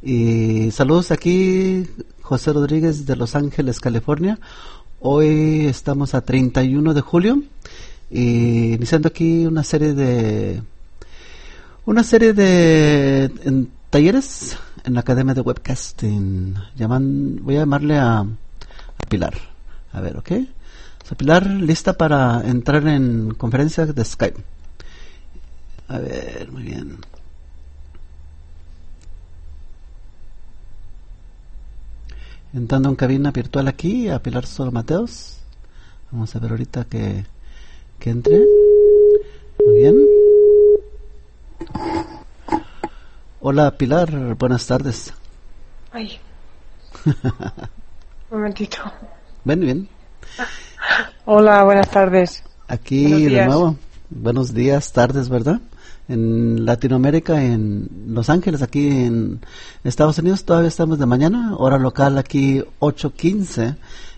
Y saludos aquí, José Rodríguez de Los Ángeles, California. Hoy estamos a 31 de julio y iniciando aquí una serie de talleres en la Academia de Webcasting. Voy a llamarle a Pilar. A ver, ¿ok? So, Pilar, lista para entrar en conferencia de Skype. A ver, muy bien. Entrando en cabina virtual aquí a Pilar Solo Mateos. Vamos a ver ahorita que entre. Muy bien. Hola Pilar, buenas tardes. Ay. Un momentito. Ven, bien. Hola, buenas tardes. Aquí de nuevo. Buenos días, tardes, ¿verdad? En Latinoamérica, en Los Ángeles, aquí en Estados Unidos, todavía estamos de mañana, hora local aquí 8:15.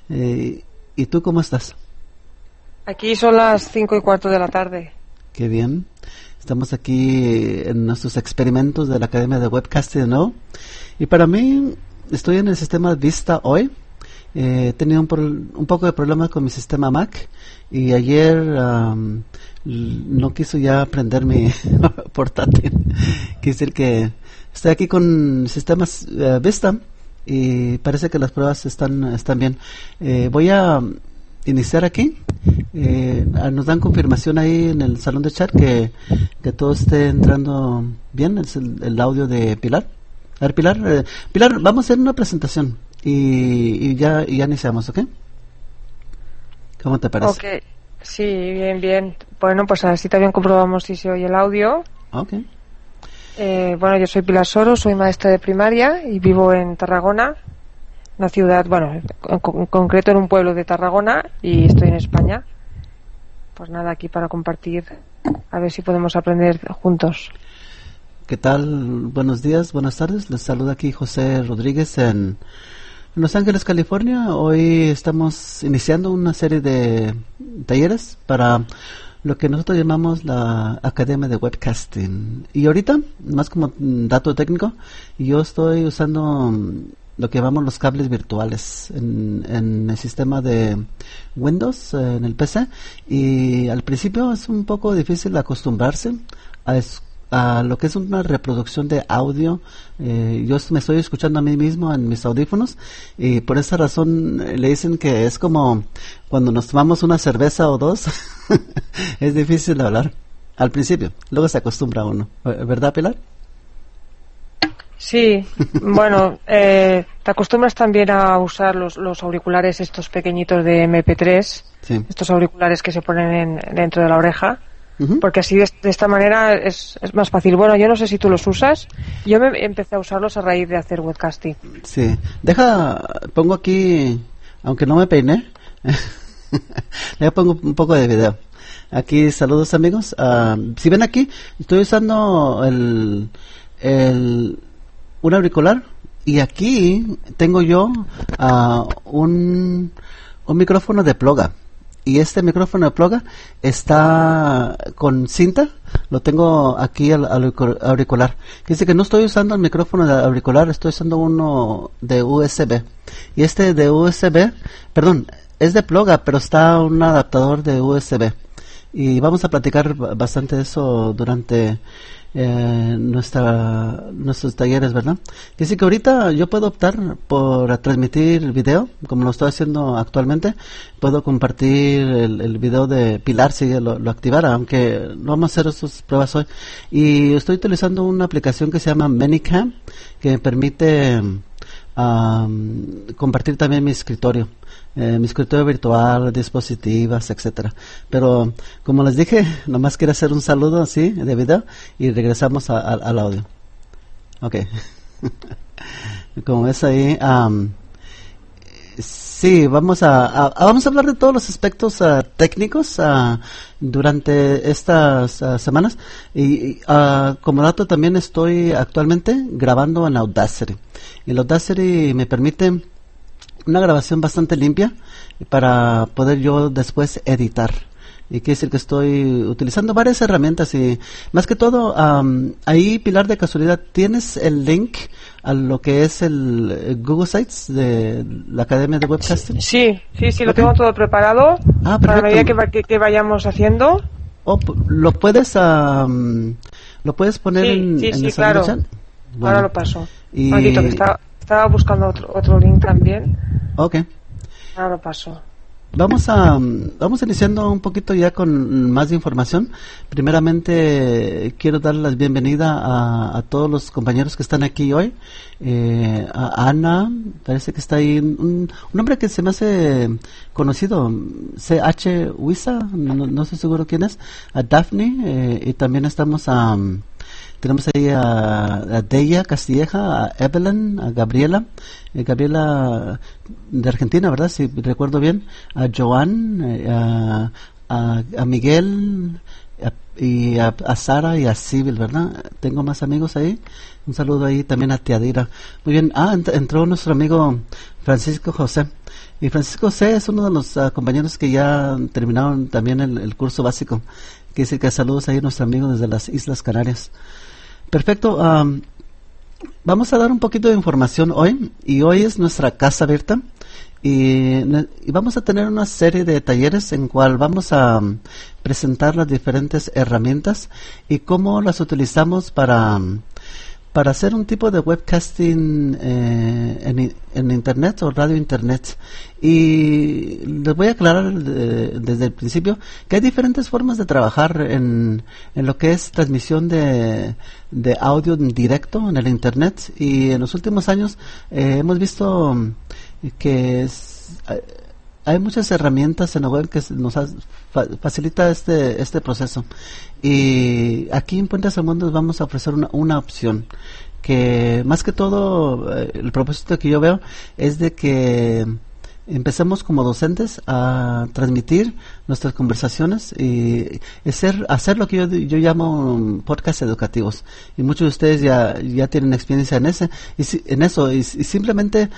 ¿Y tú cómo estás? Aquí son las 5:15 de la tarde. Qué bien. Estamos aquí en nuestros experimentos de la Academia de Webcasting, ¿no? Y para mí, estoy en el sistema Vista hoy. He tenido un poco de problemas con mi sistema Mac y ayer no quiso ya prender mi portátil. Quiere decir que estoy aquí con sistemas Vista y parece que las pruebas están bien. Voy a iniciar aquí. Nos dan confirmación ahí en el salón de chat que todo esté entrando bien. Es el audio de Pilar. A ver, Pilar, vamos a hacer una presentación y ya iniciamos, ¿ok? ¿Cómo te parece? Ok, sí, bien. Bueno, pues así también comprobamos si se oye el audio. Ok. Bueno, yo soy Pilar Soro, soy maestra de primaria y vivo en Tarragona, una ciudad, bueno, en concreto en un pueblo de Tarragona, y estoy en España. Pues nada, aquí para compartir, a ver si podemos aprender juntos. ¿Qué tal? Buenos días, buenas tardes. Les saluda aquí José Rodríguez en Los Ángeles, California. Hoy estamos iniciando una serie de talleres para lo que nosotros llamamos la Academia de Webcasting. Y ahorita, más como dato técnico, yo estoy usando lo que llamamos los cables virtuales en el sistema de Windows, en el PC. Y al principio es un poco difícil acostumbrarse a lo que es una reproducción de audio. Yo me estoy escuchando a mí mismo en mis audífonos y por esa razón le dicen que es como cuando nos tomamos una cerveza o dos. Es difícil hablar al principio, luego se acostumbra uno, ¿verdad, Pilar? Sí, bueno, te acostumbras también a usar los auriculares estos pequeñitos de MP3, sí. Estos auriculares que se ponen dentro de la oreja. Uh-huh. Porque así de esta manera es más fácil. Bueno, yo no sé si tú los usas. Yo empecé a usarlos a raíz de hacer webcasting. Sí. Pongo aquí, aunque no me peiné, le pongo un poco de video. Aquí, saludos amigos. Si ven aquí, estoy usando un auricular y aquí tengo yo un micrófono de ploga. Y este micrófono de ploga está con cinta, lo tengo aquí al auricular. Dice que no estoy usando el micrófono de auricular, estoy usando uno de USB. Y este de USB, es de ploga, pero está un adaptador de USB. Y vamos a platicar bastante de eso durante nuestros talleres, ¿verdad? Dice que ahorita yo puedo optar por transmitir video, como lo estoy haciendo actualmente. Puedo compartir el video de Pilar si lo activara, aunque no vamos a hacer esas pruebas hoy. Y estoy utilizando una aplicación que se llama Manycam, que me permite compartir también mi escritorio virtual, dispositivos, etcétera. Pero como les dije, nomás quiero hacer un saludo así de video y regresamos al audio. Okay. Como ves ahí, sí, vamos a hablar de todos los aspectos técnicos durante estas semanas y como dato también estoy actualmente grabando en Audacity y el Audacity me permite una grabación bastante limpia para poder yo después editar. Y quiere decir que estoy utilizando varias herramientas y más que todo ahí, Pilar, de casualidad, ¿tienes el link a lo que es el Google Sites de la Academia de Webcasting? Sí, lo tengo todo preparado para la medida que vayamos haciendo. ¿Lo puedes poner en el claro. chat? Bueno. Ahora lo paso. Un momentito, que estaba buscando otro link también. Ok. Ahora lo paso. Vamos iniciando un poquito ya con más información. Primeramente quiero dar la bienvenida a todos los compañeros que están aquí hoy. A Ana, parece que está ahí un hombre que se me hace conocido, C.H. Huiza, no estoy seguro quién es. A Daphne, y también tenemos ahí a Deya Castilleja, a Evelyn, a Gabriela de Argentina, ¿verdad? Si recuerdo bien, a Joan, a Miguel, y a Sara y a Sibyl, ¿verdad? Tengo más amigos ahí. Un saludo ahí también a Tiadira. Muy bien. Entró nuestro amigo Francisco José. Y Francisco José es uno de los compañeros que ya terminaron también el curso básico. Que dice que saludos ahí a nuestro amigo desde las Islas Canarias. Perfecto. Vamos a dar un poquito de información hoy. Y hoy es nuestra casa abierta. Y vamos a tener una serie de talleres en cual vamos a presentar las diferentes herramientas y cómo las utilizamos para hacer un tipo de webcasting en internet o radio internet. Y les voy a aclarar desde el principio que hay diferentes formas de trabajar en lo que es transmisión de audio en directo en el internet. Y en los últimos años hemos visto que hay muchas herramientas en la web que nos facilita este proceso. Y aquí en Puentes al Mundo vamos a ofrecer una opción que más que todo el propósito que yo veo es de que empecemos como docentes a transmitir nuestras conversaciones y hacer lo que yo llamo podcasts educativos, y muchos de ustedes ya tienen experiencia en eso y simplemente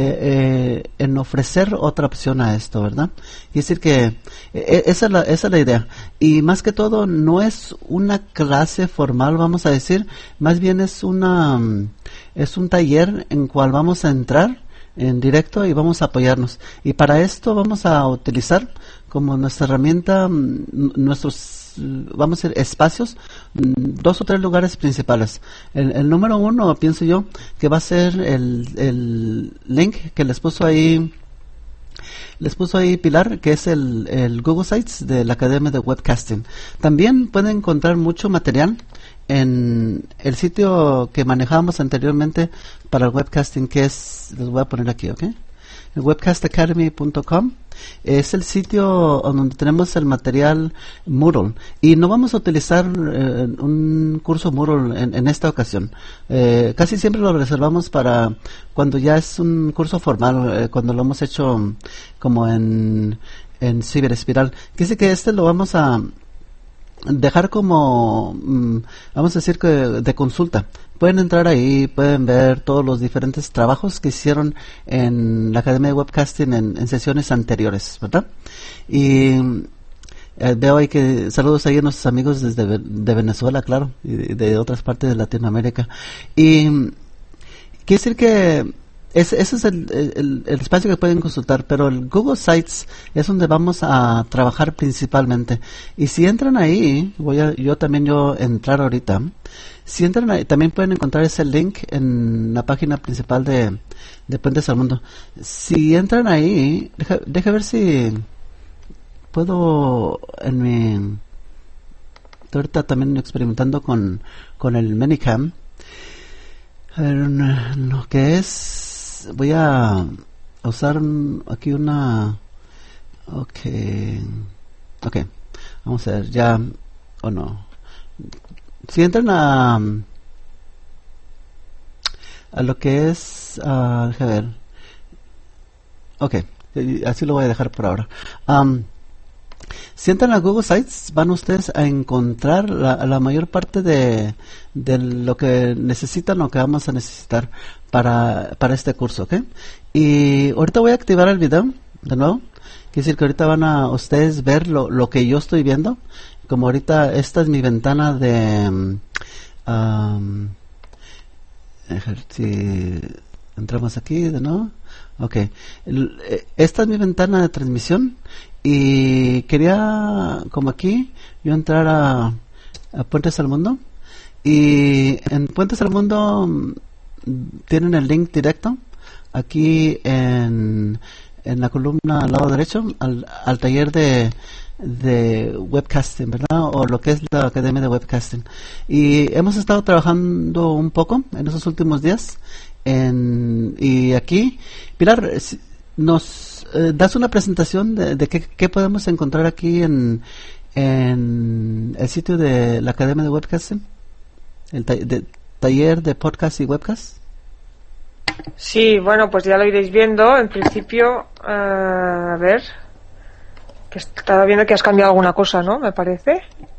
en ofrecer otra opción a esto, ¿verdad? Y decir que esa es la idea, y más que todo no es una clase formal, vamos a decir, más bien es un taller en cual vamos a entrar en directo y vamos a apoyarnos, y para esto vamos a utilizar como nuestra herramienta vamos a hacer espacios, 2 o 3 lugares principales. El número 1 pienso yo que va a ser el link que les puso ahí Pilar, que es el Google Sites de la Academia de Webcasting. También pueden encontrar mucho material en el sitio que manejábamos anteriormente para el webcasting, que les voy a poner aquí, ¿ok? El webcastacademy.com es el sitio donde tenemos el material Moodle, y no vamos a utilizar un curso Moodle en esta ocasión. Casi siempre lo reservamos para cuando ya es un curso formal, cuando lo hemos hecho como en Ciberespiral. Dice que lo vamos a dejar como, vamos a decir que de consulta. Pueden entrar ahí, pueden ver todos los diferentes trabajos que hicieron en la Academia de Webcasting en sesiones anteriores, ¿verdad? Y veo ahí que saludos ahí a nuestros amigos de Venezuela, claro, y de otras partes de Latinoamérica. Y quiere decir que ese es el espacio que pueden consultar, pero el Google Sites es donde vamos a trabajar principalmente. Y si entran ahí, yo entrar ahorita. Si entran ahí, también pueden encontrar ese link en la página principal de Puentes al Mundo. Si entran ahí, deja ver si puedo estoy ahorita también experimentando con el Minicam. A ver, lo que es, voy a usar aquí una, ok, vamos a ver, ya, o no. Si entran a lo que es, déjame ver, ok, así lo voy a dejar por ahora. Si entran a Google Sites, van ustedes a encontrar la mayor parte de lo que necesitan o que vamos a necesitar para este curso, ¿ok? Y ahorita voy a activar el video de nuevo. Quiere decir que ahorita van a ustedes ver lo que yo estoy viendo. Como ahorita esta es mi ventana Si entramos aquí de nuevo. Ok. Esta es mi ventana de transmisión y quería, como aquí, yo entrar a Puentes al Mundo. Y en Puentes al Mundo tienen el link directo aquí en la columna al lado derecho al taller de webcasting, ¿verdad? O lo que es la Academia de Webcasting. Y hemos estado trabajando un poco en esos últimos días. Y aquí, Pilar, nos das una presentación de qué podemos encontrar aquí en el sitio de la Academia de Webcasting, el taller de podcast y webcast. Sí, bueno, pues ya lo iréis viendo. En principio, a ver, que estaba viendo que has cambiado alguna cosa, ¿no? Me parece.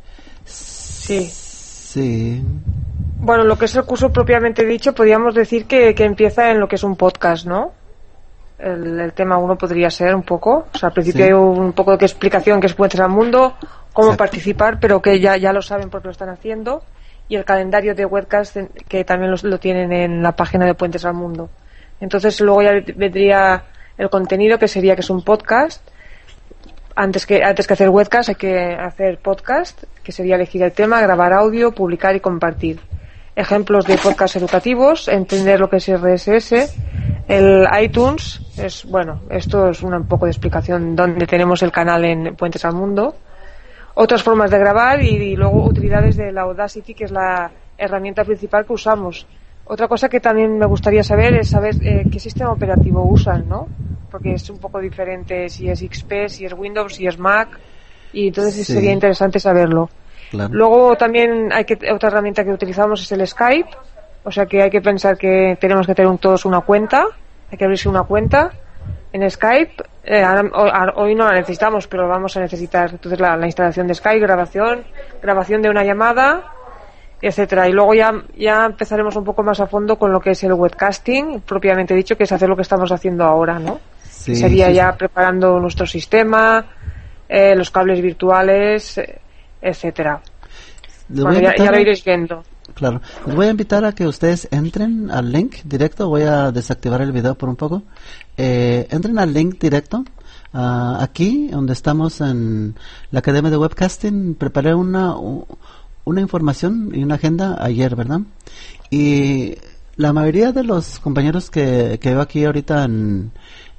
Sí. Bueno, lo que es el curso propiamente dicho, podríamos decir que empieza en lo que es un podcast, ¿no? El tema 1 podría ser un poco, o sea, al principio hay un poco de explicación que es Puentes al Mundo, cómo participar, pero que ya lo saben porque lo están haciendo, y el calendario de webcast que también lo tienen en la página de Puentes al Mundo. Entonces luego ya vendría el contenido, que es un podcast. Antes que hacer webcast hay que hacer podcast, que sería elegir el tema, grabar audio, publicar y compartir. Ejemplos de podcast educativos, entender lo que es RSS, el iTunes, esto es un poco de explicación donde tenemos el canal en Puentes al Mundo. Otras formas de grabar y luego utilidades de la Audacity, que es la herramienta principal que usamos. Otra cosa que también me gustaría saber es qué sistema operativo usan, ¿no? Porque es un poco diferente si es XP, si es Windows, si es Mac, y entonces sería interesante saberlo. Claro. Luego también otra herramienta que utilizamos es el Skype, o sea que hay que pensar que tenemos que tener todos una cuenta, hay que abrirse una cuenta en Skype. Hoy no la necesitamos, pero vamos a necesitar entonces la instalación de Skype, grabación de una llamada, etcétera. Y luego ya empezaremos un poco más a fondo con lo que es el webcasting propiamente dicho, que es hacer lo que estamos haciendo ahora, ¿no? Sería ya preparando nuestro sistema, los cables virtuales, etcétera. Bueno, ya lo iréis viendo. Claro, les voy a invitar a que ustedes entren al link directo. Voy a desactivar el video por un poco. Entren al link directo. Aquí, donde estamos en la Academia de Webcasting, preparé una información y una agenda ayer, ¿verdad? Y la mayoría de los compañeros que veo aquí ahorita en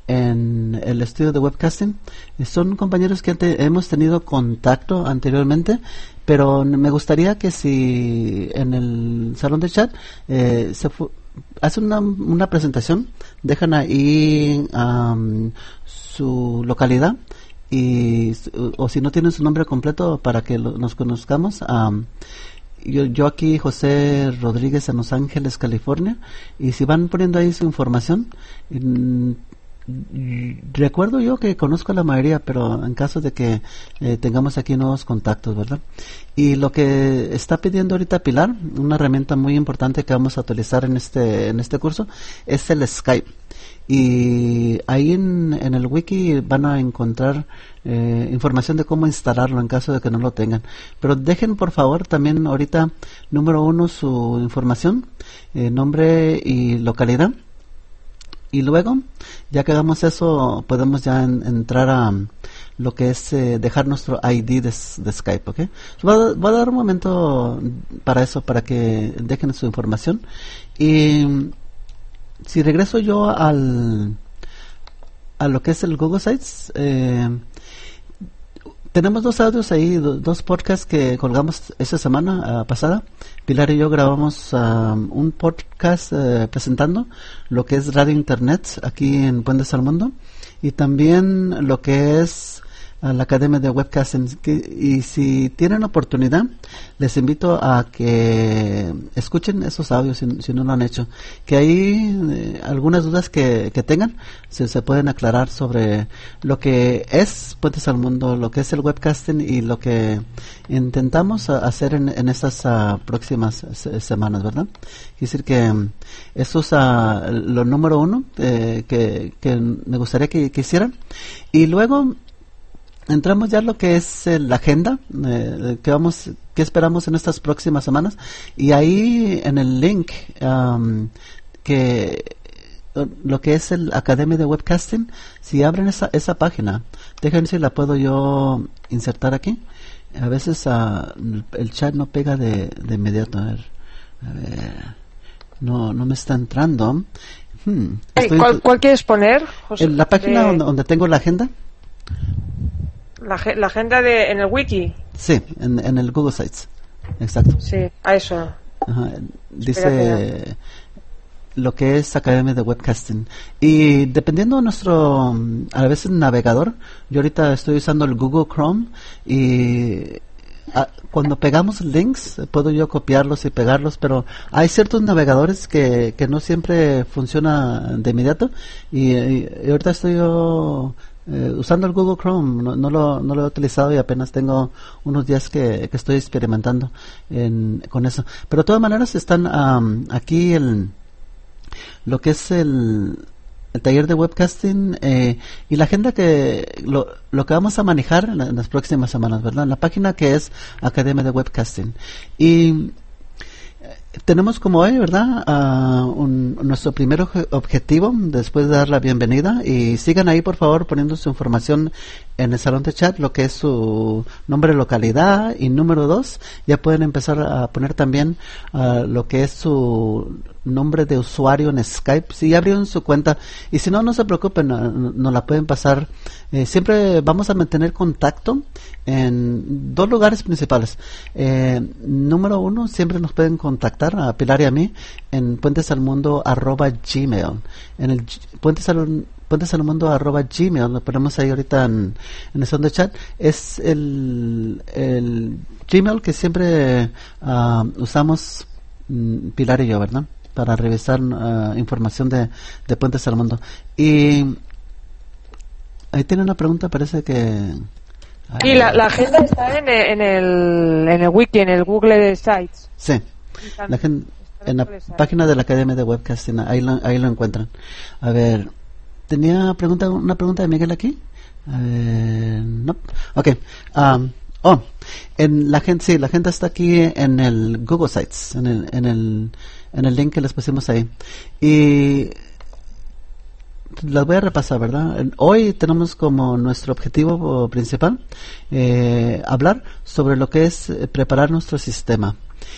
el estudio de webcasting son compañeros que hemos tenido contacto anteriormente, pero me gustaría que si en el salón de chat hacen una presentación, dejan ahí su localidad o si no tienen su nombre completo para que nos conozcamos. Yo aquí, José Rodríguez, en Los Ángeles, California, y si van poniendo ahí su información. Recuerdo yo que conozco a la mayoría, pero en caso de que tengamos aquí nuevos contactos, ¿verdad? Y lo que está pidiendo ahorita Pilar, una herramienta muy importante que vamos a utilizar en este curso, es el Skype. Y ahí en el wiki van a encontrar información de cómo instalarlo en caso de que no lo tengan. Pero dejen por favor también ahorita, número 1, su información, nombre y localidad. Y luego, ya que hagamos eso, podemos ya entrar a lo que es dejar nuestro ID de Skype, ¿ok? Voy a dar un momento para eso, para que dejen su información. Y si regreso yo a lo que es el Google Sites, tenemos 2 audios ahí, 2 podcasts que colgamos esa semana pasada. Pilar y yo grabamos un podcast presentando lo que es Radio Internet aquí en Puentes al Mundo, y también lo que es la Academia de Webcasting. Y si tienen oportunidad, les invito a que escuchen esos audios si no lo han hecho, que ahí algunas dudas que tengan se pueden aclarar sobre lo que es Puentes al Mundo, lo que es el webcasting y lo que intentamos hacer en estas próximas semanas, ¿verdad? Es decir que eso es lo número 1 que me gustaría que hicieran. Y luego entramos ya a lo que es la agenda que esperamos en estas próximas semanas, y ahí en el link que lo que es el Academia de Webcasting, si abren esa página, déjenme si la puedo yo insertar aquí. A veces el chat no pega de inmediato. A ver, no me está entrando. ¿Cuál quieres poner, José? En la página donde tengo la agenda. La agenda en el wiki. Sí, en el Google Sites. Exacto. Sí, a eso. Ajá, dice lo que es Academia de Webcasting. Y dependiendo de nuestro, a veces, navegador, yo ahorita estoy usando el Google Chrome, y cuando pegamos links, puedo yo copiarlos y pegarlos, pero hay ciertos navegadores que no siempre funciona de inmediato, y ahorita estoy yo usando el Google Chrome. No lo he utilizado y apenas tengo unos días que estoy experimentando con eso. Pero de todas maneras están aquí lo que es el taller de webcasting, y la agenda lo que vamos a manejar en las próximas semanas, ¿verdad? En la página que es Academia de Webcasting. Y tenemos como hoy, ¿verdad?, nuestro primer objetivo después de dar la bienvenida. Y sigan ahí, por favor, poniendo su información en el salón de chat, lo que es su nombre de localidad y número 2. Ya pueden empezar a poner también lo que es su nombre de usuario en Skype, si ya abrieron su cuenta, y si no, no se preocupen, nos la pueden pasar. Siempre vamos a mantener contacto en 2 lugares principales. Número 1, siempre nos pueden contactar a Pilar y a mí en puentesalmundo@gmail. En el puentesalmundo@gmail, lo ponemos ahí ahorita en el son de chat. Es el Gmail que siempre usamos Pilar y yo, ¿verdad?, para revisar información de Puentes al Mundo. Y ahí tiene una pregunta, parece que... Y la agenda está en el wiki, en el Google Sites. Sí, en la página de la Academia de Webcasting, ahí lo encuentran. A ver, ¿tenía una pregunta de Miguel aquí? A ver, no. Ok. La agenda está aquí en el Google Sites, en el link que les pusimos ahí. Y las voy a repasar, ¿verdad? Hoy tenemos como nuestro objetivo principal hablar sobre lo que es preparar nuestro sistema.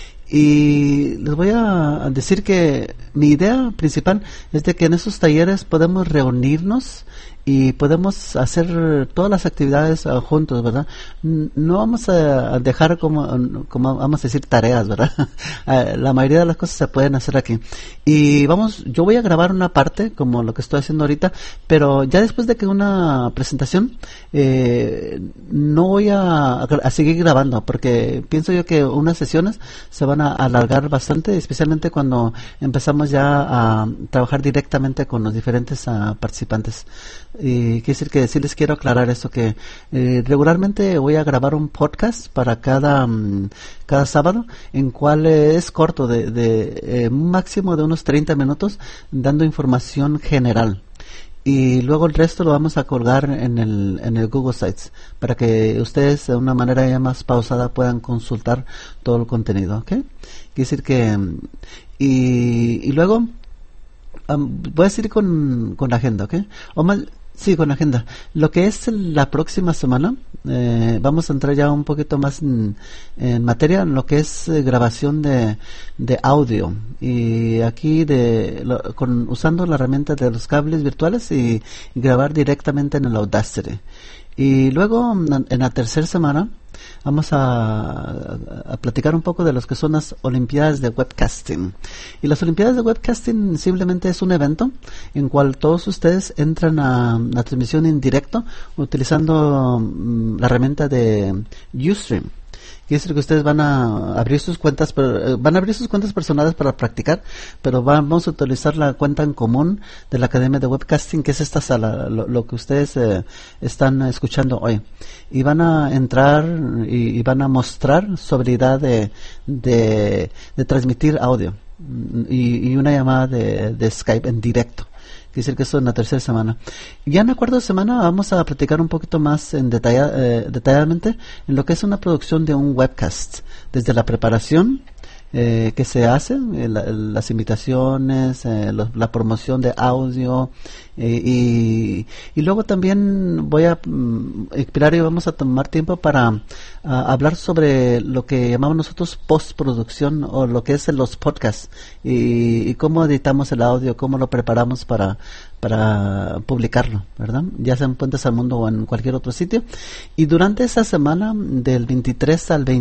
Y les voy a decir que mi idea principal es de que en esos talleres podemos reunirnos y podemos hacer todas las actividades juntos, ¿verdad? No vamos a dejar como vamos a decir tareas, ¿verdad? La mayoría de las cosas se pueden hacer aquí. Y yo voy a grabar una parte como lo que estoy haciendo ahorita, pero ya después de que una presentación, no voy a seguir grabando, porque pienso yo que unas sesiones se van a alargar bastante, especialmente cuando empezamos ya a trabajar directamente con los diferentes participantes. Y quiere decir que sí les quiero aclarar eso, que regularmente voy a grabar un podcast para cada sábado, en cual es corto, de un máximo de unos 30 minutos, dando información general. Y luego el resto lo vamos a colgar en el Google Sites, para que ustedes de una manera ya más pausada puedan consultar todo el contenido, ¿ok? Quiere decir que... Y luego voy a seguir con la agenda, ¿ok? Sí, con la agenda. Lo que es la próxima semana, vamos a entrar ya un poquito más en materia, en lo que es grabación de audio. Y aquí usando la herramienta de los cables virtuales y grabar directamente en el Audacity. Y luego, en la tercera semana, vamos a platicar un poco de los que son las Olimpiadas de Webcasting. Y las Olimpiadas de Webcasting simplemente es un evento en cual todos ustedes entran a la transmisión en directo utilizando la herramienta de Ustream. Quiere decir que ustedes van a abrir sus cuentas, personales para practicar, pero vamos a utilizar la cuenta en común de la Academia de Webcasting, que es esta sala, lo que ustedes están escuchando hoy. Y van a entrar y van a mostrar su habilidad de transmitir audio y una llamada de Skype en directo. Quiere decir que eso en la tercera semana. Ya en la cuarta semana vamos a platicar un poquito más detalladamente en lo que es una producción de un webcast, desde la preparación que se hace, las invitaciones, la promoción de audio, y luego también voy a inspirar y vamos a tomar tiempo para hablar sobre lo que llamamos nosotros postproducción, o lo que es los podcasts, y cómo editamos el audio, cómo lo preparamos para publicarlo, ¿verdad? Ya sea en Puentes al Mundo o en cualquier otro sitio. Y durante esa semana del 23 al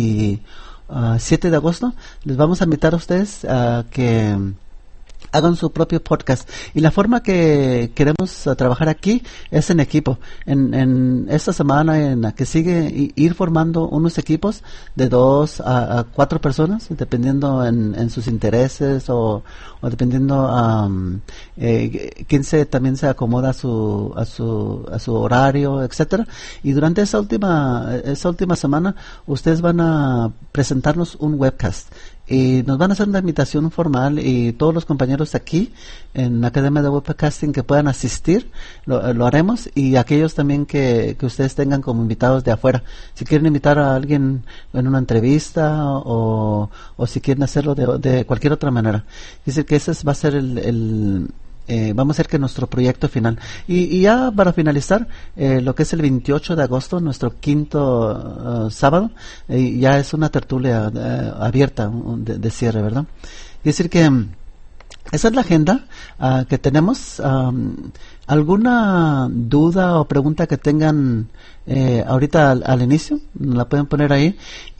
7 de agosto les vamos a invitar a ustedes a que hagan su propio podcast, y la forma que queremos trabajar aquí es en equipo. En esta semana, en la que sigue, ir formando unos equipos de 2 a 4 personas, dependiendo en sus intereses, o dependiendo quién también se acomoda a su horario, etcétera. Y durante esa última semana ustedes van a presentarnos un webcast, y nos van a hacer una invitación formal, y todos los compañeros aquí en la Academia de Webcasting que puedan asistir, lo haremos, y aquellos también que ustedes tengan como invitados de afuera. Si quieren invitar a alguien en una entrevista, o si quieren hacerlo de cualquier otra manera. Dice que ese va a ser vamos a hacer que nuestro proyecto final. Y ya para finalizar, lo que es el 28 de agosto, nuestro quinto sábado, ya es una tertulia abierta de cierre, ¿verdad? Es decir que esa es la agenda que tenemos. ¿Alguna duda o pregunta que tengan ahorita al inicio? La pueden poner ahí.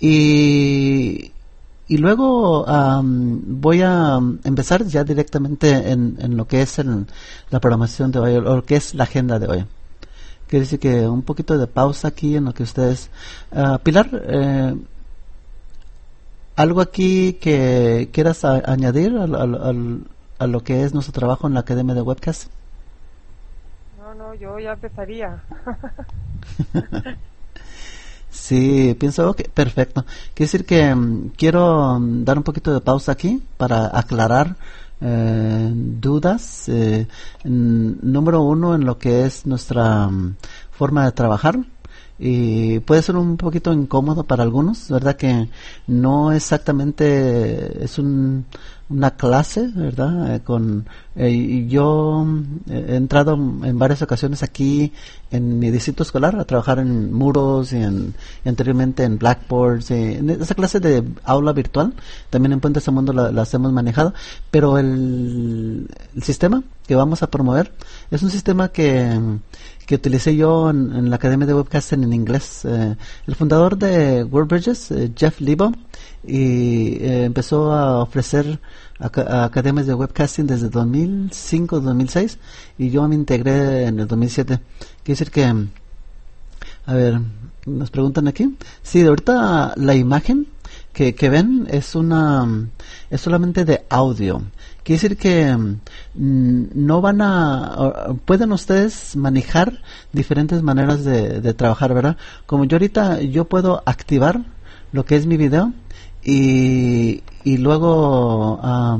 Y luego voy a empezar ya directamente en lo que es la programación de hoy, o lo que es la agenda de hoy. Quiere decir que un poquito de pausa aquí en lo que ustedes... Pilar, ¿algo aquí que quieras añadir a lo que es nuestro trabajo en la Academia de Webcast? No, yo ya empezaría. Sí, pienso que perfecto. Quiere decir que quiero dar un poquito de pausa aquí para aclarar dudas. Número uno, en lo que es nuestra forma de trabajar. Y puede ser un poquito incómodo para algunos, ¿verdad? Que no exactamente es una clase, ¿verdad? Yo he entrado en varias ocasiones aquí en mi distrito escolar a trabajar en muros, y anteriormente en blackboards, en esa clase de aula virtual. También en Puentes al Mundo las hemos manejado, pero el sistema que vamos a promover es un sistema que utilicé yo en la Academia de Webcasting en inglés. El fundador de WordBridges, Jeff Lebo, empezó a ofrecer academias de webcasting desde 2005-2006, y yo me integré en el 2007. Quiere decir que, a ver, nos preguntan aquí. Sí, ahorita la imagen que ven es solamente de audio. Quiere decir que no pueden ustedes manejar diferentes maneras de trabajar, ¿verdad? Como yo puedo activar lo que es mi video, y luego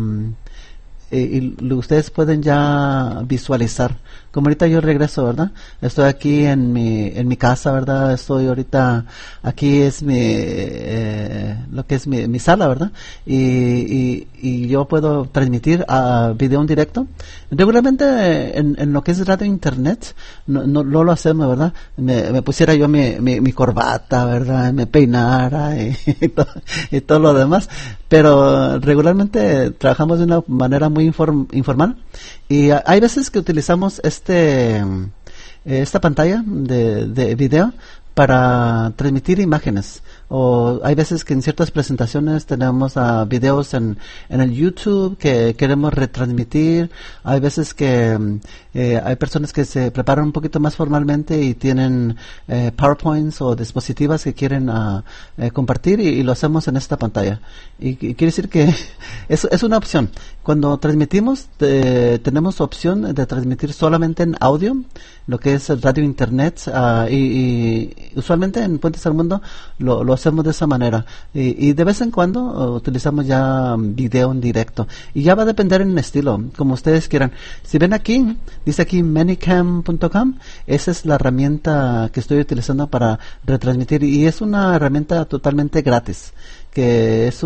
ustedes pueden ya visualizar. Como ahorita yo regreso, ¿verdad? Estoy aquí en mi casa, ¿verdad? Estoy ahorita, aquí es lo que es mi sala, ¿verdad? Y yo puedo transmitir video en directo. Regularmente en lo que es radio internet no lo hacemos, ¿verdad? Me pusiera yo mi corbata, ¿verdad? Me peinara y todo lo demás. Pero regularmente trabajamos de una manera muy informal, y hay veces que utilizamos esta pantalla de video para transmitir imágenes, o hay veces que en ciertas presentaciones tenemos videos en el YouTube que queremos retransmitir. Hay veces que hay personas que se preparan un poquito más formalmente y tienen PowerPoints o dispositivas que quieren compartir, y lo hacemos en esta pantalla. Y quiere decir que es una opción. Cuando transmitimos, tenemos opción de transmitir solamente en audio, lo que es el radio internet, y usualmente en Puentes al Mundo lo hacemos de esa manera. Y de vez en cuando utilizamos ya video en directo. Y ya va a depender en el estilo, como ustedes quieran. Si ven aquí, dice aquí Manycam.com, esa es la herramienta que estoy utilizando para retransmitir. Y es una herramienta totalmente gratis, que es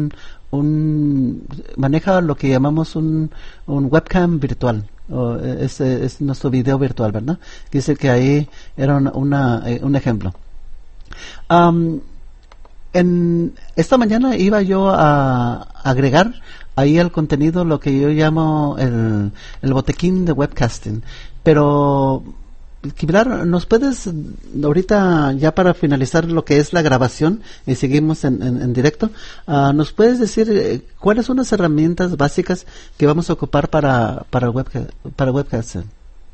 maneja lo que llamamos un webcam virtual. Es nuestro video virtual, ¿verdad? Dice que ahí era un ejemplo. En esta mañana iba yo a agregar ahí al contenido lo que yo llamo el botequín de webcasting, pero Pilar, ¿nos puedes ahorita, ya para finalizar lo que es la grabación y seguimos en directo, nos puedes decir cuáles son las herramientas básicas que vamos a ocupar para webcasting?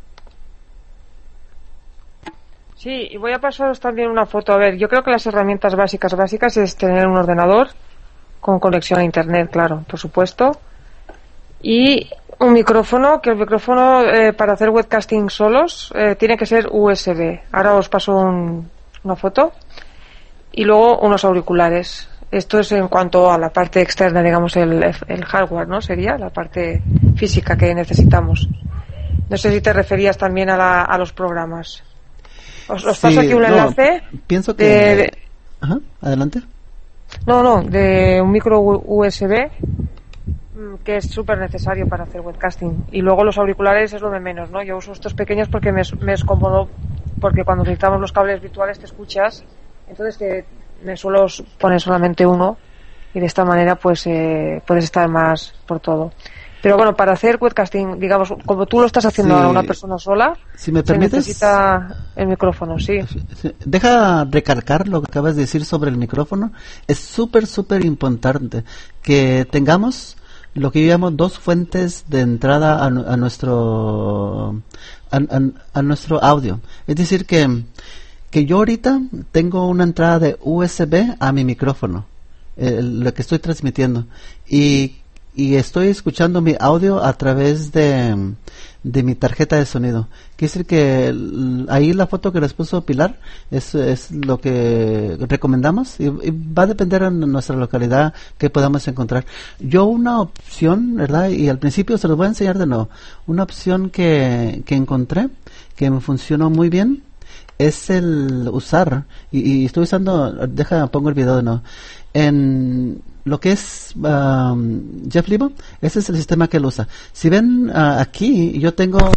Sí, y voy a pasaros también una foto. A ver, yo creo que las herramientas básicas es tener un ordenador con conexión a internet, claro, por supuesto, y un micrófono, que el micrófono para hacer webcasting solos tiene que ser USB. Ahora os paso una foto. Y luego unos auriculares. Esto es en cuanto a la parte externa, digamos, el hardware, ¿no? Sería la parte física que necesitamos. No sé si te referías también a los programas. Os paso aquí un enlace. Pienso que... Ajá, adelante. No, de un micro USB que es súper necesario para hacer webcasting. Y luego los auriculares es lo de menos, ¿no? Yo uso estos pequeños porque me es cómodo, porque cuando utilizamos los cables virtuales te escuchas, entonces me suelo poner solamente uno y de esta manera pues puedes estar más por todo. Pero bueno, para hacer webcasting, digamos, como tú lo estás haciendo a una persona sola, si me permites, se necesita el micrófono, sí. Deja recalcar lo que acabas de decir sobre el micrófono. Es súper importante que tengamos lo que yo llamo dos fuentes de entrada a nuestro audio. Es decir, que yo ahorita tengo una entrada de USB a mi micrófono, lo que estoy transmitiendo, y estoy escuchando mi audio a través de mi tarjeta de sonido. Quiere decir que ahí la foto que les puso Pilar es lo que recomendamos, y va a depender de nuestra localidad que podamos encontrar. Yo una opción, ¿verdad? Y al principio se los voy a enseñar de nuevo. Una opción que encontré que me funcionó muy bien es el usar, y estoy usando, pongo el video de nuevo, en lo que es Jeff Libo. Ese es el sistema que él usa. Si ven aquí, yo tengo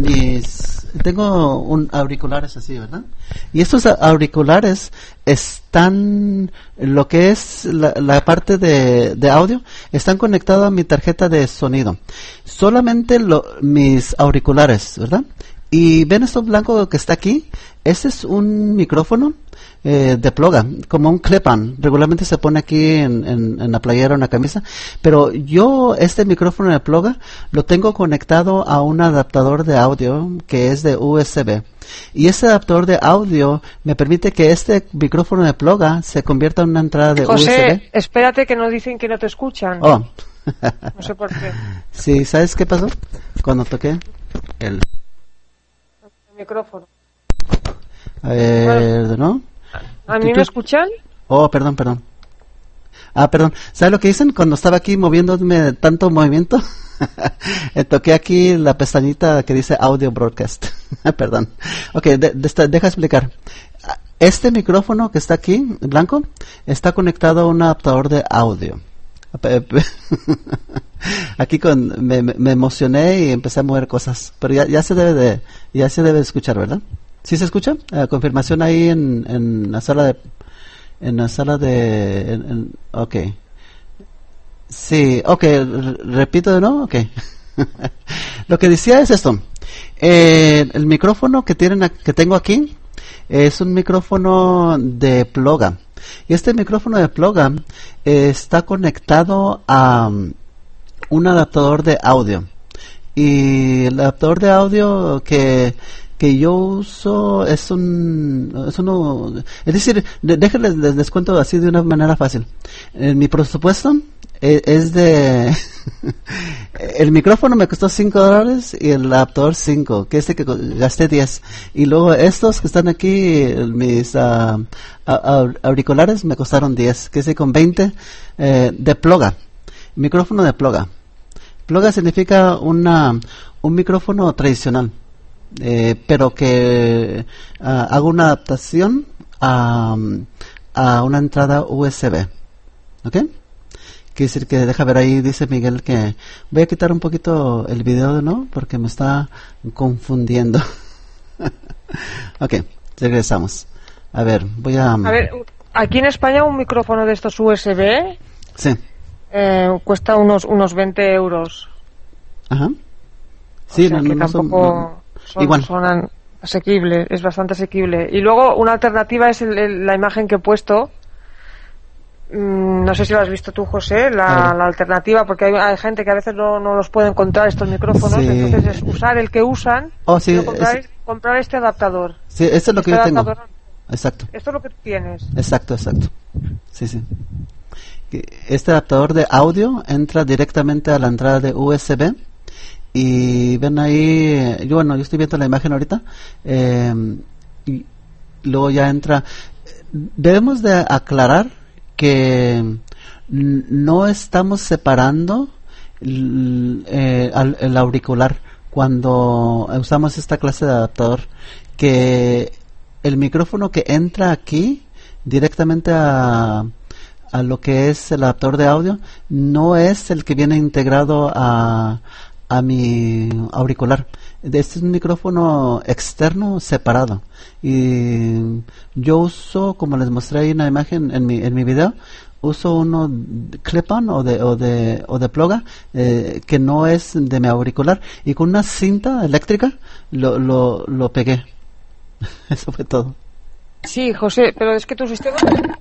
auriculares así, ¿verdad? Y estos auriculares están, lo que es la parte de audio, están conectados a mi tarjeta de sonido. Solamente mis auriculares, ¿verdad? Y ven esto blanco que está aquí. Ese es un micrófono de ploga, como un clip-on. Regularmente se pone aquí en la playera o en la camisa. Pero yo este micrófono de ploga lo tengo conectado a un adaptador de audio que es de USB. Y ese adaptador de audio me permite que este micrófono de ploga se convierta en una entrada de José, USB. José, espérate, que nos dicen que no te escuchan. Oh. No sé por qué. Sí, ¿sabes qué pasó? Cuando toqué el micrófono. A ver, ¿no? ¿A mí me escuchan? Oh, perdón. Perdón. ¿Sabes lo que dicen? Cuando estaba aquí moviéndome de tanto movimiento, toqué aquí la pestañita que dice Audio Broadcast. Perdón. Ok, deja explicar. Este micrófono que está aquí, blanco, está conectado a un adaptador de audio. Aquí me emocioné y empecé a mover cosas, pero ya se debe escuchar, ¿verdad? ¿Sí se escucha? Confirmación ahí en la sala de okay. Sí, okay, repito de nuevo, okay. Lo que decía es esto. El micrófono que tengo aquí es un micrófono de ploga. Y este micrófono de ploga está conectado a un adaptador de audio. Y el adaptador de audio que yo uso es uno, es decir, déjenles les cuento así de una manera fácil. En mi presupuesto es de... El micrófono me costó $5 y el adaptador 5, que que gasté 10. Y luego estos que están aquí, mis auriculares me costaron 10, que con 20 de ploga. Micrófono de ploga. Ploga significa un micrófono tradicional, pero que hago una adaptación a una entrada USB. ¿Ok? Quiere decir que, deja ver ahí, dice Miguel que voy a quitar un poquito el video, ¿no? Porque me está confundiendo. Ok, regresamos. A ver, voy a... A ver, aquí en España un micrófono de estos USB sí. Cuesta unos 20 euros. Ajá. Sí, o sea, que tampoco son asequibles, es bastante asequible. Y luego una alternativa es la imagen que he puesto. No sé si lo has visto tú, José, la alternativa, porque hay gente que a veces no los puede encontrar estos micrófonos, sí. Entonces es usar el que usan y comprar este adaptador. Sí, esto es lo que yo tengo. Exacto. Esto es lo que tienes. Exacto. Sí. Este adaptador de audio entra directamente a la entrada de USB y ven ahí, yo estoy viendo la imagen ahorita, y luego ya entra. Debemos de aclarar que no estamos separando el auricular cuando usamos esta clase de adaptador, que el micrófono que entra aquí directamente a lo que es el adaptador de audio no es el que viene integrado a mi auricular. Este es un micrófono externo separado y yo uso, como les mostré ahí en la imagen en mi video, uso uno clip-on o de ploga que no es de mi auricular, y con una cinta eléctrica lo pegué. Eso fue todo. Sí, José, pero es que tu sistema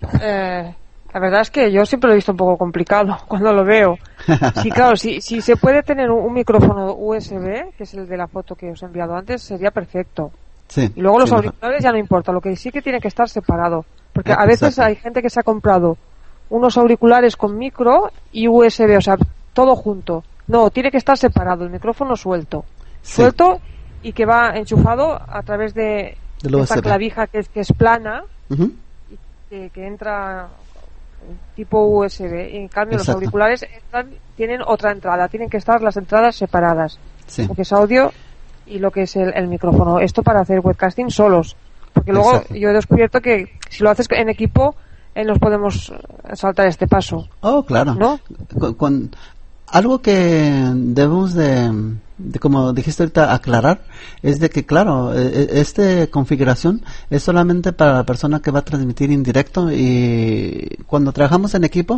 la verdad es que yo siempre lo he visto un poco complicado cuando lo veo. Sí, claro, si se puede tener un micrófono USB, que es el de la foto que os he enviado antes, sería perfecto. Sí, y luego los auriculares ya no importa, lo que sí que tiene que estar separado. Porque a veces hay gente que se ha comprado unos auriculares con micro y USB, o sea, todo junto. No, tiene que estar separado, el micrófono suelto. Sí. Suelto y que va enchufado a través de esta clavija que es plana, uh-huh, y que entra tipo USB. Y en cambio los auriculares tienen otra entrada, tienen que estar las entradas separadas, sí, lo que es audio y lo que es el micrófono. Esto para hacer webcasting solos, porque luego yo he descubierto que si lo haces en equipo nos podemos saltar este paso. Oh, claro, ¿no? Con algo que debemos de como dijiste ahorita, aclarar, es de que, claro, esta configuración es solamente para la persona que va a transmitir en directo, y cuando trabajamos en equipo,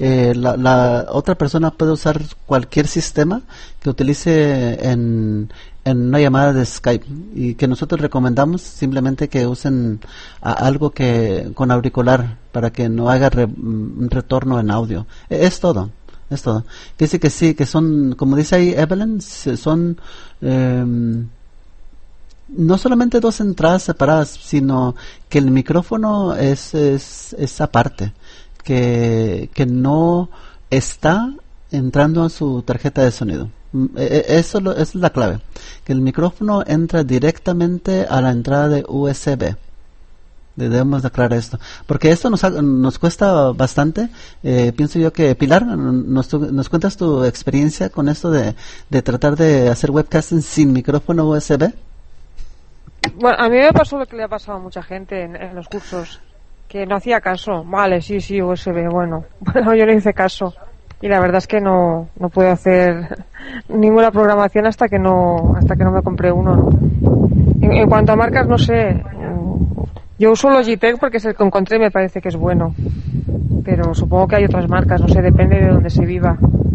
la otra persona puede usar cualquier sistema que utilice en una llamada de Skype, y que nosotros recomendamos simplemente que usen algo que con auricular para que no haga un retorno en audio. Es todo. Es todo. Que dice que sí, que son, como dice ahí Evelyn, son no solamente dos entradas separadas, sino que el micrófono es aparte, que no está entrando a su tarjeta de sonido. Eso es la clave, que el micrófono entra directamente a la entrada de USB. Debemos aclarar esto, porque esto nos cuesta bastante. Pienso yo que, Pilar, nos cuentas tu experiencia con esto de tratar de hacer webcasting sin micrófono USB. Bueno, a mí me pasó lo que le ha pasado a mucha gente en los cursos, que no hacía caso. Vale, sí, USB, bueno, yo no hice caso, y la verdad es que no pude hacer ninguna programación hasta que no me compré uno, ¿no? En cuanto a marcas, no sé. Yo uso Logitech porque es el que encontré y me parece que es bueno. Pero supongo que hay otras marcas, no sé, depende de donde se viva.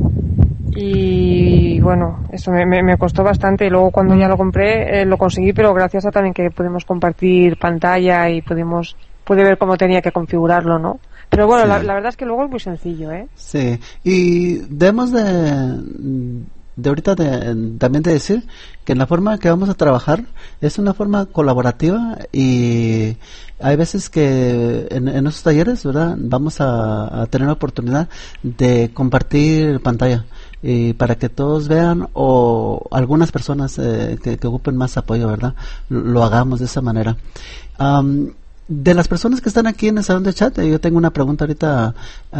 Y bueno, eso me costó bastante. Y luego cuando ya lo compré, lo conseguí, pero gracias a también que pudimos compartir pantalla y pude ver cómo tenía que configurarlo, ¿no? Pero bueno, sí, la verdad es que luego es muy sencillo, ¿eh? Sí, y debemos de también de decir que en la forma que vamos a trabajar es una forma colaborativa y hay veces que en esos talleres, ¿verdad? Vamos a tener la oportunidad de compartir pantalla y para que todos vean o algunas personas que ocupen más apoyo, ¿verdad? Lo hagamos de esa manera. De las personas que están aquí en el salón de chat, yo tengo una pregunta ahorita.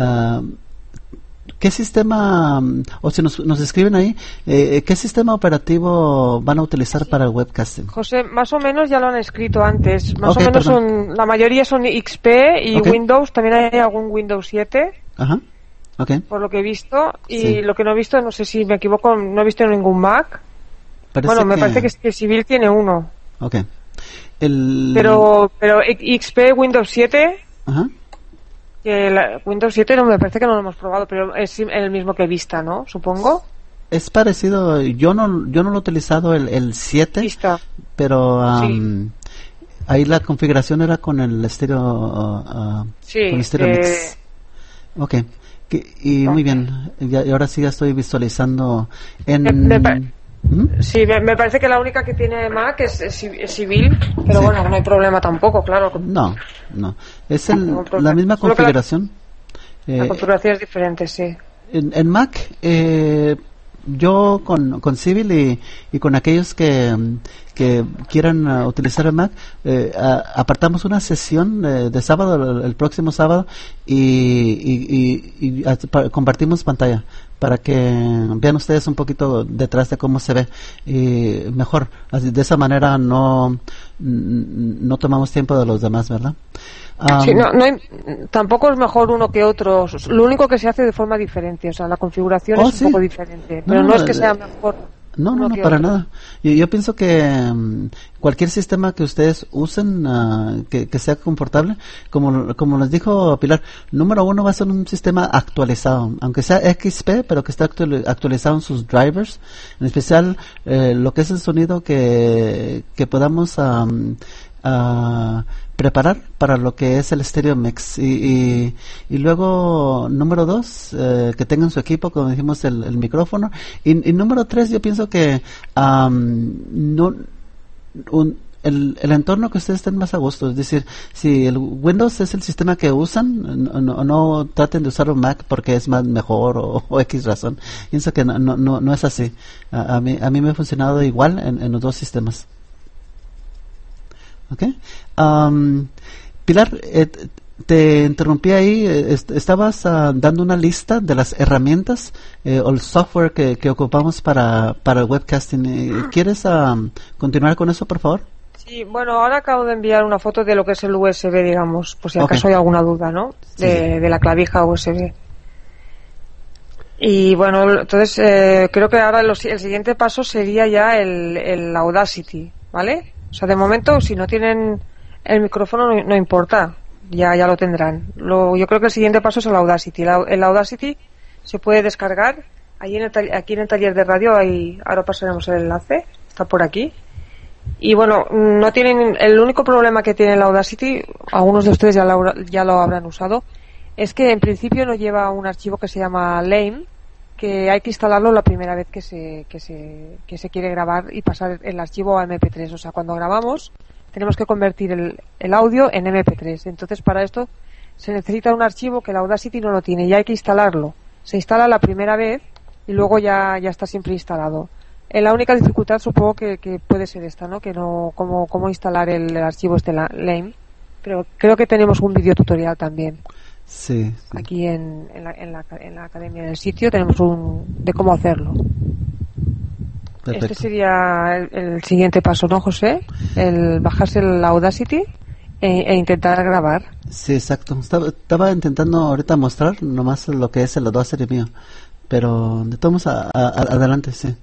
¿Qué sistema, o si nos escriben ahí, qué sistema operativo van a utilizar para el webcasting? José, más o menos ya lo han escrito antes. Más Okay, o menos la mayoría son XP y Okay. Windows. También hay algún Windows 7. Ajá. Okay. Por lo que he visto. Y Sí. lo que no he visto, no sé si me equivoco, no he visto ningún Mac. Me parece que Civil tiene uno. Okay. Pero XP, Windows 7... Ajá. Windows 7 no me parece que no lo hemos probado, pero es el mismo que Vista, ¿no? Supongo. Es parecido, yo no lo he utilizado el 7, Vista. pero Sí. ahí la configuración era con el estéreo, Sí, con el estéreo mix. Okay. Y muy bien, y ahora sí ya estoy visualizando Sí, me parece que la única que tiene Mac es Civil, pero Sí. bueno, no hay problema tampoco, claro. No, es No hay problema. la misma Solo que configuración. La configuración es diferente, sí. En Mac, yo con Civil y con aquellos que quieran utilizar el Mac, apartamos una sesión de sábado, el próximo sábado, y compartimos pantalla para que vean ustedes un poquito detrás de cómo se ve y mejor. Así, de esa manera no tomamos tiempo de los demás, ¿verdad? Sí, tampoco es mejor uno que otro. Lo único que se hace de forma diferente, o sea, la configuración es un poco diferente, pero no es que sea mejor. No, para nada. Yo pienso que cualquier sistema que ustedes usen que sea confortable, como les dijo Pilar, número uno va a ser un sistema actualizado, aunque sea XP, pero que esté actualizado en sus drivers, en especial lo que es el sonido que podamos preparar para lo que es el stereo mix y luego número dos, que tengan su equipo, como dijimos, el micrófono y número tres, yo pienso que el entorno que ustedes estén más a gusto, es decir, si el Windows es el sistema que usan, no traten de usar un Mac porque es más mejor o X razón. Pienso que no es así. A mí me ha funcionado igual en los dos sistemas. Okay. Pilar, te interrumpí ahí, estabas dando una lista de las herramientas o el software que ocupamos para el webcasting. ¿Quieres continuar con eso, por favor? Sí, bueno, ahora acabo de enviar una foto de lo que es el USB, digamos, por si acaso hay alguna duda, ¿no? De la clavija USB. Y bueno, entonces creo que ahora el siguiente paso sería ya el Audacity, ¿vale? O sea, de momento, si no tienen el micrófono, no importa, ya lo tendrán. Yo creo que el siguiente paso es el Audacity. El Audacity se puede descargar aquí en el taller de radio. Ahora pasaremos el enlace, está por aquí. Y bueno, no tienen. El único problema que tiene el Audacity, algunos de ustedes ya lo habrán usado, es que en principio no lleva un archivo que se llama LAME, que hay que instalarlo la primera vez que se quiere grabar y pasar el archivo a MP3. O sea, cuando grabamos tenemos que convertir el audio en MP3. Entonces, para esto se necesita un archivo que el Audacity no lo tiene y hay que instalarlo. Se instala la primera vez y luego ya está siempre instalado. La única dificultad supongo que puede ser esta, ¿no? Que no cómo instalar el archivo LAME. Pero creo que tenemos un video tutorial también. Sí. Aquí en la academia del sitio tenemos de cómo hacerlo. Perfecto. Este sería el siguiente paso, ¿no, José? El bajarse el Audacity e intentar grabar. Sí, exacto. Estaba intentando ahorita mostrar nomás lo que es el Audacity mío, pero de todos modos adelante, sí.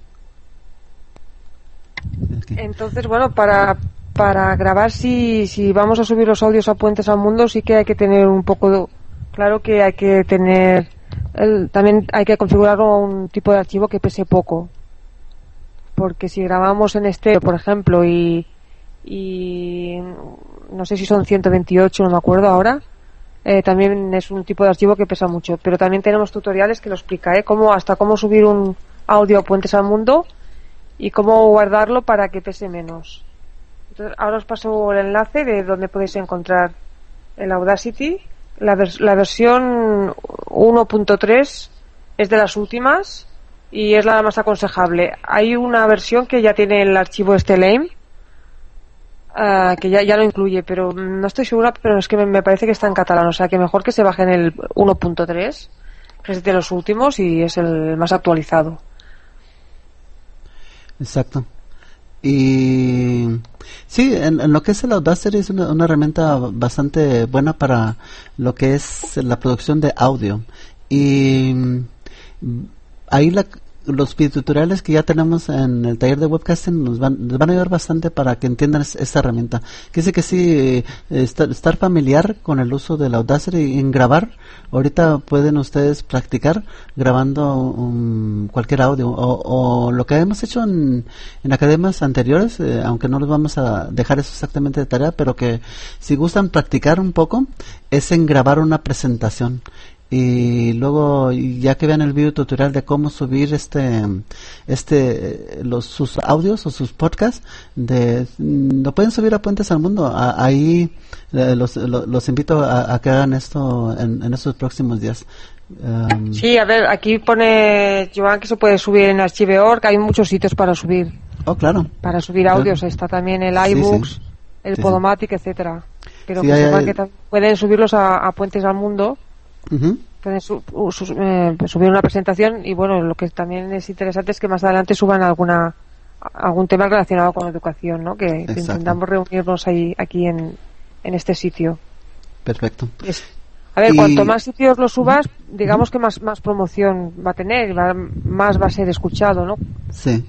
Okay. Entonces, bueno, para grabar, si vamos a subir los audios a Puentes al Mundo, sí que hay que tener un poco claro que hay que tener también hay que configurar un tipo de archivo que pese poco, porque si grabamos en estéreo, por ejemplo, y no sé si son 128, no me acuerdo ahora, también es un tipo de archivo que pesa mucho. Pero también tenemos tutoriales que lo explica, cómo subir audio a Puentes al Mundo y cómo guardarlo para que pese menos. Entonces, ahora os paso el enlace de donde podéis encontrar el Audacity. La versión 1.3 es de las últimas y es la más aconsejable. Hay una versión que ya tiene el archivo Lame, que ya lo incluye, pero no estoy segura, pero es que me parece que está en catalán, o sea que mejor que se bajen el 1.3, que es de los últimos y es el más actualizado. Exacto. Y sí, en lo que es el Audacity es una herramienta bastante buena para lo que es la producción de audio. Y ahí los videotutoriales que ya tenemos en el taller de webcasting nos van a ayudar bastante para que entiendan esta herramienta. Dice que sí, estar familiar con el uso del Audacity en grabar. Ahorita pueden ustedes practicar grabando cualquier audio o lo que hemos hecho en academias anteriores, aunque no les vamos a dejar eso exactamente de tarea, pero que si gustan practicar un poco es en grabar una presentación. Y luego, ya que vean el video tutorial de cómo subir sus audios o sus podcasts, lo pueden subir a Puentes al Mundo. Ahí los invito a que hagan esto en estos próximos días. Sí, a ver, aquí pone Joan que se puede subir en Archive.org, hay muchos sitios para subir. Oh, claro. Para subir audios, claro. Está también el iBooks, sí. El Podomatic, etcétera. Pero sí, que sepan que pueden subirlos a Puentes al Mundo. Uh-huh. Pueden subir una presentación y bueno, lo que también es interesante es que más adelante suban algún tema relacionado con educación, ¿no? Que intentamos reunirnos aquí en este sitio. Perfecto. A ver, cuanto más sitios lo subas, digamos que más promoción va a tener, más va a ser escuchado, ¿no? Sí.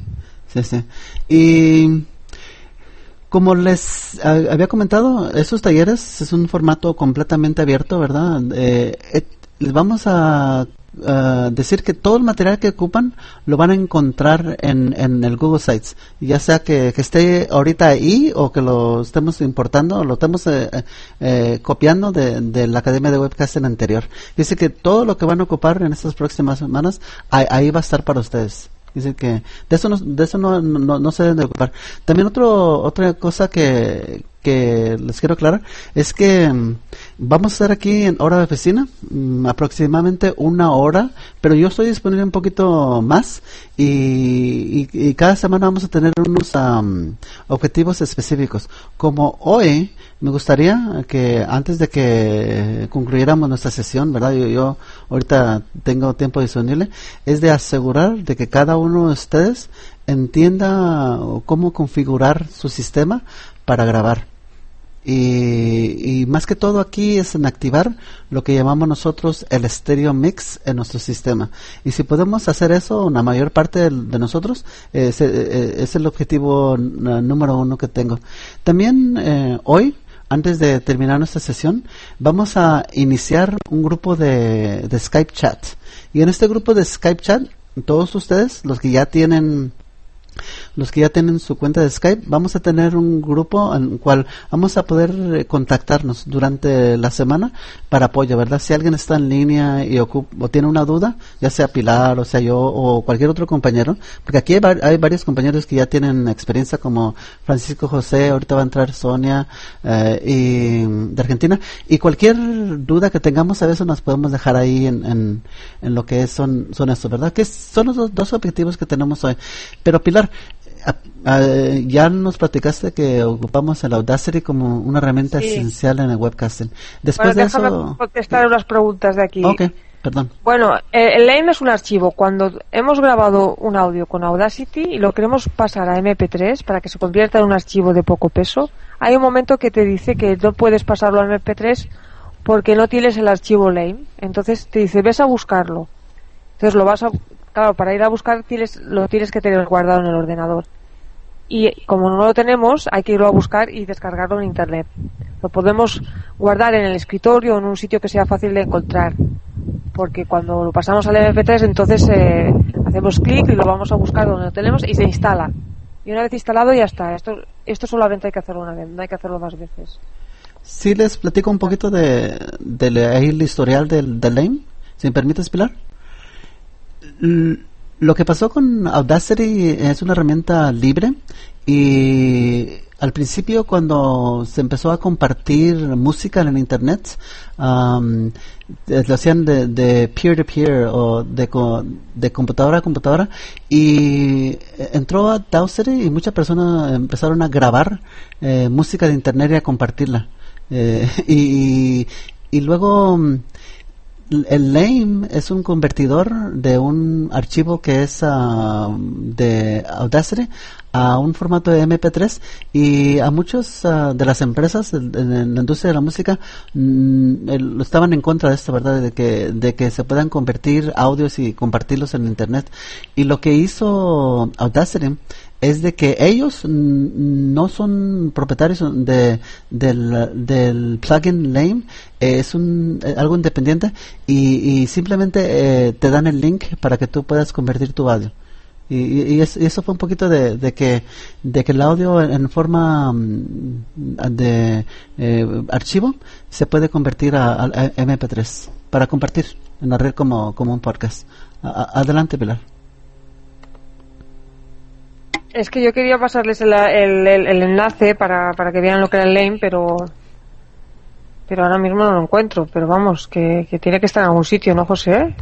Y como les había comentado, esos talleres es un formato completamente abierto, ¿verdad? Les vamos a decir que todo el material que ocupan lo van a encontrar en el Google Sites, ya sea que esté ahorita ahí o que lo estemos importando o lo estemos copiando de la Academia de Webcasting anterior. Dice que todo lo que van a ocupar en estas próximas semanas ahí va a estar para ustedes. Dice que de eso no se deben de ocupar. También otra cosa que les quiero aclarar es que vamos a estar aquí en hora de oficina, aproximadamente 1 hora, pero yo estoy disponible un poquito más y cada semana vamos a tener unos objetivos específicos. Como hoy me gustaría que antes de que concluyéramos nuestra sesión, ¿verdad? Yo ahorita tengo tiempo disponible, es de asegurar de que cada uno de ustedes entienda cómo configurar su sistema para grabar. Y más que todo aquí es en activar lo que llamamos nosotros el stereo mix en nuestro sistema. Y si podemos hacer eso, la mayor parte de nosotros, es el objetivo número 1 que tengo. También hoy, antes de terminar nuestra sesión, vamos a iniciar un grupo de Skype chat. Y en este grupo de Skype chat, todos ustedes, los que ya tienen su cuenta de Skype, vamos a tener un grupo en el cual vamos a poder contactarnos durante la semana para apoyo, ¿verdad? Si alguien está en línea o tiene una duda, ya sea Pilar, o sea yo, o cualquier otro compañero, porque aquí hay varios compañeros que ya tienen experiencia, como Francisco José, ahorita va a entrar Sonia, y de Argentina, y cualquier duda que tengamos a veces nos podemos dejar ahí en lo que son estos, ¿verdad? Que son los dos objetivos que tenemos hoy. Pero Pilar, ya nos platicaste que ocupamos el Audacity como una herramienta esencial en el webcasting. Después de déjame eso, contestar unas preguntas de aquí. Okay, perdón. Bueno, el Lame es un archivo. Cuando hemos grabado un audio con Audacity y lo queremos pasar a MP3 para que se convierta en un archivo de poco peso, hay un momento que te dice que no puedes pasarlo a MP3 porque no tienes el archivo Lame. Entonces te dice, ves a buscarlo. Entonces claro, para ir a buscar lo tienes que tener guardado en el ordenador. Y como no lo tenemos, hay que irlo a buscar y descargarlo en internet. Lo podemos guardar en el escritorio o en un sitio que sea fácil de encontrar. Porque cuando lo pasamos al MP3, entonces hacemos clic y lo vamos a buscar donde lo tenemos y se instala. Y una vez instalado ya está. Esto solamente hay que hacerlo una vez, no hay que hacerlo más veces. Sí, les platico un poquito del historial del Lame, si me permites, Pilar. Lo que pasó con Audacity es una herramienta libre y al principio cuando se empezó a compartir música en el internet, lo hacían de peer-to-peer o de computadora a computadora y entró a Audacity y muchas personas empezaron a grabar música de internet y a compartirla. Y luego el Lame es un convertidor de un archivo que es de Audacity a un formato de MP3 y a muchos de las empresas en la industria de la música estaban en contra de esto, ¿verdad? De que se puedan convertir audios y compartirlos en internet. Y lo que hizo Audacity es de que ellos no son propietarios del plugin Lame, es algo independiente y simplemente te dan el link para que tú puedas convertir tu audio. Y eso fue un poquito de que el audio en forma de archivo se puede convertir a MP3 para compartir en la red como un podcast. Adelante, Pilar. Es que yo quería pasarles el enlace para que vean lo que era el Lame, pero ahora mismo no lo encuentro. Pero vamos, que tiene que estar en algún sitio, ¿no, José?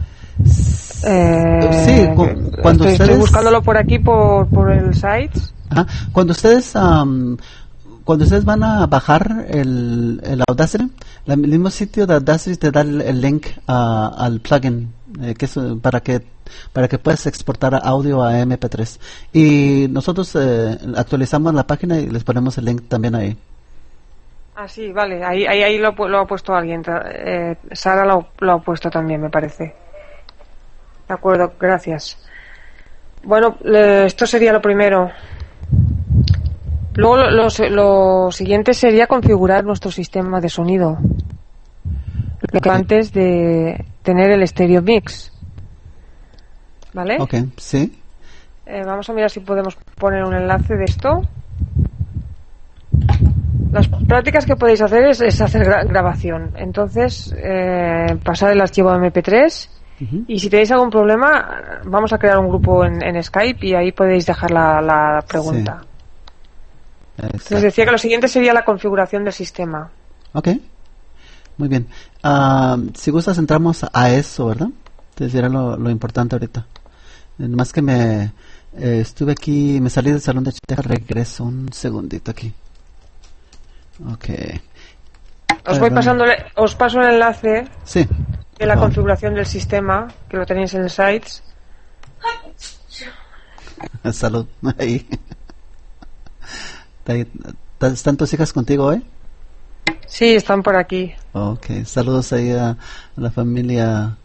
Sí, cuando estoy buscándolo por aquí por el site. Cuando ustedes van a bajar el Audacity, el mismo sitio de Audacity te da el link al plugin que es para que puedas exportar audio a MP3 y nosotros actualizamos la página y les ponemos el link también ahí. Ah, sí, vale, ahí lo ha puesto alguien. Sara lo ha puesto también, me parece. De acuerdo, gracias. Bueno, esto sería lo primero. Luego lo siguiente sería configurar nuestro sistema de sonido. Lo que antes de tener el stereo mix. ¿Vale? Ok, sí. Vamos a mirar si podemos poner un enlace de esto. Las prácticas que podéis hacer es hacer grabación. Entonces, pasar el archivo a MP3. Y si tenéis algún problema, vamos a crear un grupo en Skype y ahí podéis dejar la pregunta. Sí. Entonces decía que lo siguiente sería la configuración del sistema. Ok, muy bien. Si gustas entramos a eso, ¿verdad? Entonces era lo importante ahorita. Más que estuve aquí, me salí del salón de chat, regreso un segundito aquí. Ok. Os paso el enlace. Sí. De la configuración del sistema, que lo tenéis en el sites. Salud. Ahí. ¿Están tus hijas contigo hoy? Sí, están por aquí. Ok, saludos ahí a la familia.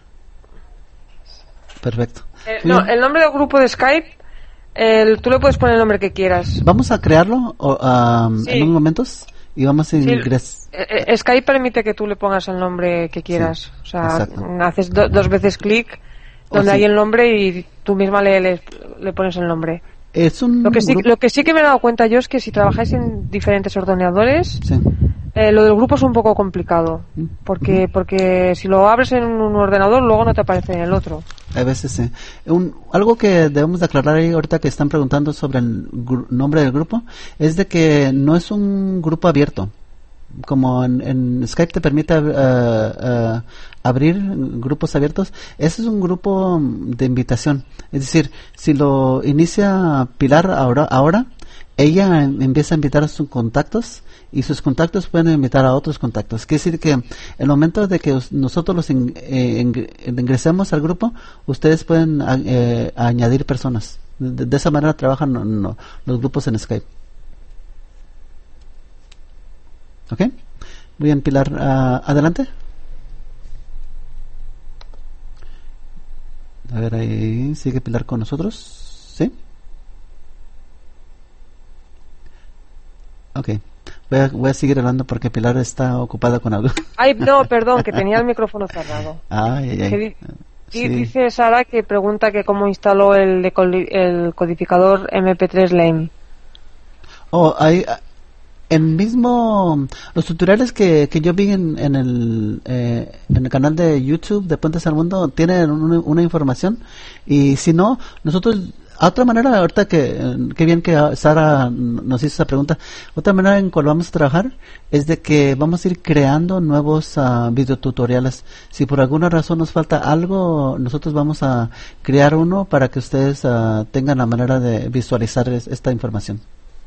Perfecto. El nombre del grupo de Skype, tú le puedes poner el nombre que quieras. Vamos a crearlo sí. en unos momentos. Y vamos a ingresar. Skype permite que tú le pongas el nombre que quieras. Sí, o sea, exacto. Haces dos veces clic donde hay el nombre y tú misma le pones el nombre. Lo que sí que me he dado cuenta yo es que si trabajáis en diferentes ordenadores, sí. Lo del grupo es un poco complicado. Porque si lo abres en un ordenador, luego no te aparece en el otro. A veces sí. Algo que debemos de aclarar ahí ahorita que están preguntando sobre el nombre del grupo es de que no es un grupo abierto. Como en Skype te permite abrir grupos abiertos, ese es un grupo de invitación. Es decir, si lo inicia Pilar ahora ella empieza a invitar a sus contactos y sus contactos pueden invitar a otros contactos. Quiere decir que en el momento de que nosotros los ingresemos al grupo, ustedes pueden añadir personas. De esa manera trabajan los grupos en Skype. ¿Ok? Muy bien, Pilar. Adelante. A ver, ahí sigue Pilar con nosotros. ¿Sí? Ok. Voy a seguir hablando porque Pilar está ocupada con algo. Ay, no, perdón, que tenía el micrófono cerrado. Sí. Dice Sara que pregunta que cómo instaló el codificador MP3 Lame. Los tutoriales que yo vi en el canal de YouTube de Puentes al Mundo tienen una información, y si no, nosotros, a otra manera, ahorita que bien que Sara nos hizo esa pregunta, otra manera en cual vamos a trabajar es de que vamos a ir creando nuevos videotutoriales. Si por alguna razón nos falta algo, nosotros vamos a crear uno para que ustedes tengan la manera de visualizar esta información.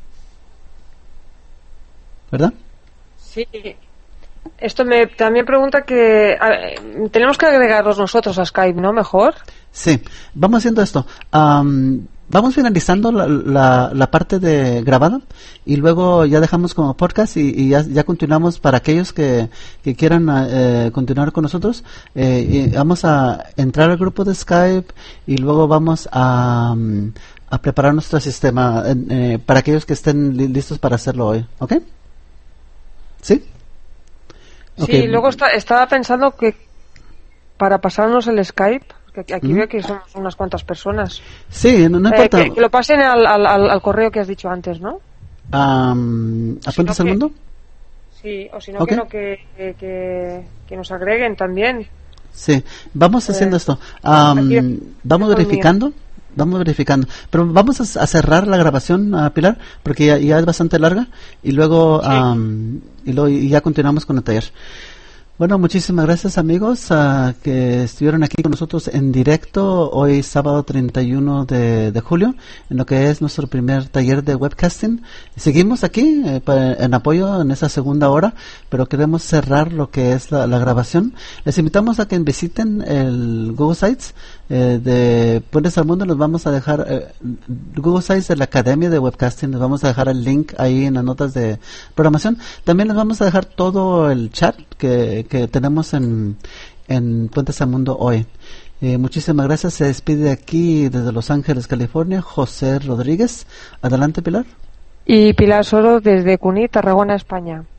¿Verdad? Sí. Esto también pregunta que tenemos que agregarlos nosotros a Skype, ¿no? Mejor. Sí, vamos haciendo esto. Vamos finalizando la parte de grabada, y luego ya dejamos como podcast, y ya continuamos para aquellos que quieran continuar con nosotros. Y vamos a entrar al grupo de Skype, y luego vamos a preparar nuestro sistema para aquellos que estén listos para hacerlo hoy. ¿Ok? ¿Sí? Sí, Okay. Luego estaba pensando que para pasarnos el Skype, porque aquí veo que somos unas cuantas personas. Sí, no importa. Que lo pasen al correo que has dicho antes, ¿no? ¿A Puentes al Mundo? Sí, o si no, Okay. que nos agreguen también. Sí, vamos haciendo esto. Vamos verificando. Pero vamos a cerrar la grabación, Pilar, porque ya es bastante larga, y luego, y ya continuamos con el taller. Bueno, muchísimas gracias, amigos, que estuvieron aquí con nosotros en directo hoy sábado 31 de julio, en lo que es nuestro primer taller de webcasting. Seguimos aquí en apoyo en esa segunda hora, pero queremos cerrar lo que es la grabación. Les invitamos a que visiten el Google Sites de Puentes al Mundo. Nos vamos a dejar Google Sites de la Academia de Webcasting. Les vamos a dejar el link ahí en las notas de programación. También les vamos a dejar todo el chat que tenemos en Puentes al Mundo hoy. Muchísimas gracias. Se despide aquí desde Los Ángeles, California, José Rodríguez. Adelante, Pilar. Y Pilar Soro desde Cuní, Tarragona, España.